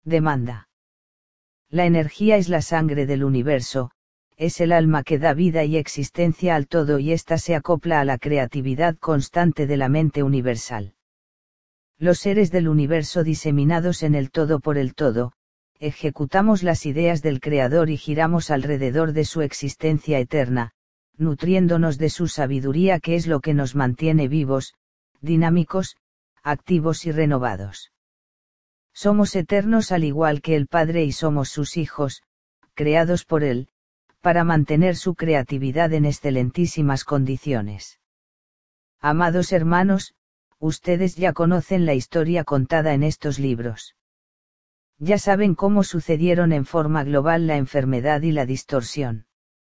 Demanda. La energía es la sangre del universo, es el alma que da vida y existencia al todo y ésta se acopla a la creatividad constante de la mente universal. Los seres del universo diseminados en el todo por el todo, ejecutamos las ideas del Creador y giramos alrededor de su existencia eterna, nutriéndonos de su sabiduría que es lo que nos mantiene vivos, dinámicos, activos y renovados. Somos eternos al igual que el Padre y somos sus hijos, creados por Él, para mantener su creatividad en excelentísimas condiciones. Amados hermanos, ustedes ya conocen la historia contada en estos libros. Ya saben cómo sucedieron en forma global la enfermedad y la distorsión.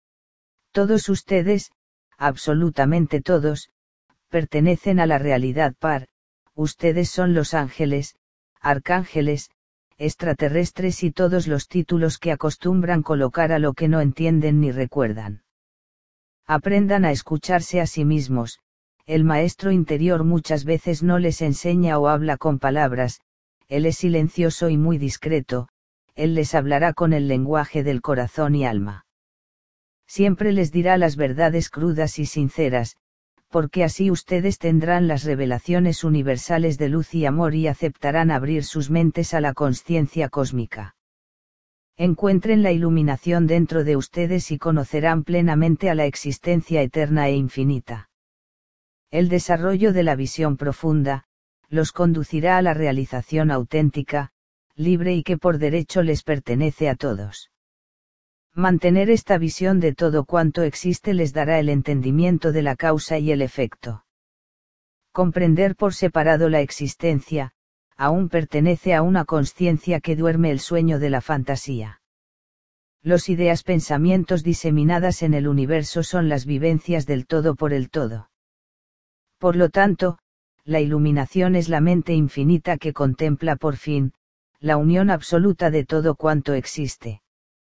Todos ustedes, absolutamente todos, pertenecen a la realidad par, ustedes son los ángeles, arcángeles, extraterrestres y todos los títulos que acostumbran colocar a lo que no entienden ni recuerdan. Aprendan a escucharse a sí mismos, el maestro interior muchas veces no les enseña o habla con palabras, él es silencioso y muy discreto, él les hablará con el lenguaje del corazón y alma. Siempre les dirá las verdades crudas y sinceras, porque así ustedes tendrán las revelaciones universales de luz y amor y aceptarán abrir sus mentes a la consciencia cósmica. Encuentren la iluminación dentro de ustedes y conocerán plenamente a la existencia eterna e infinita. El desarrollo de la visión profunda, los conducirá a la realización auténtica, libre y que por derecho les pertenece a todos. Mantener esta visión de todo cuanto existe les dará el entendimiento de la causa y el efecto. Comprender por separado la existencia, aún pertenece a una consciencia que duerme el sueño de la fantasía. Los ideas pensamientos diseminadas en el universo son las vivencias del todo por el todo. Por lo tanto, la iluminación es la mente infinita que contempla por fin, la unión absoluta de todo cuanto existe.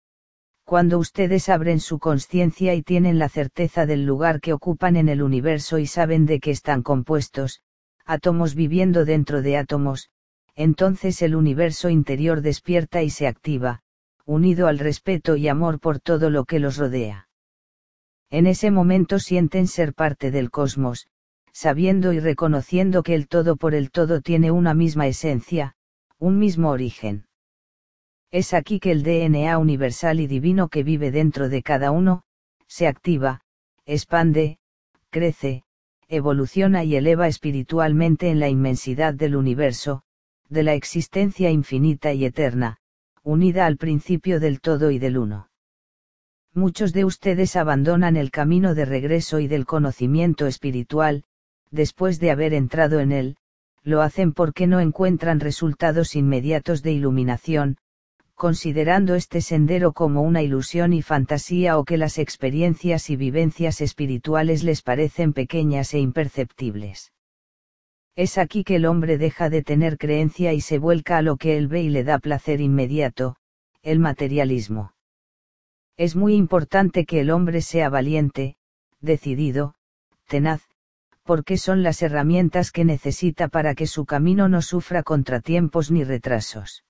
Cuando ustedes abren su consciencia y tienen la certeza del lugar que ocupan en el universo y saben de qué están compuestos, átomos viviendo dentro de átomos, entonces el universo interior despierta y se activa, unido al respeto y amor por todo lo que los rodea. En ese momento sienten ser parte del cosmos, sabiendo y reconociendo que el todo por el todo tiene una misma esencia, un mismo origen. Es aquí que el DNA universal y divino que vive dentro de cada uno, se activa, expande, crece, evoluciona y eleva espiritualmente en la inmensidad del universo, de la existencia infinita y eterna, unida al principio del todo y del uno. Muchos de ustedes abandonan el camino de regreso y del conocimiento espiritual, después de haber entrado en él, lo hacen porque no encuentran resultados inmediatos de iluminación, considerando este sendero como una ilusión y fantasía o que las experiencias y vivencias espirituales les parecen pequeñas e imperceptibles. Es aquí que el hombre deja de tener creencia y se vuelca a lo que él ve y le da placer inmediato, el materialismo. Es muy importante que el hombre sea valiente, decidido, tenaz, porque son las herramientas que necesita para que su camino no sufra contratiempos ni retrasos.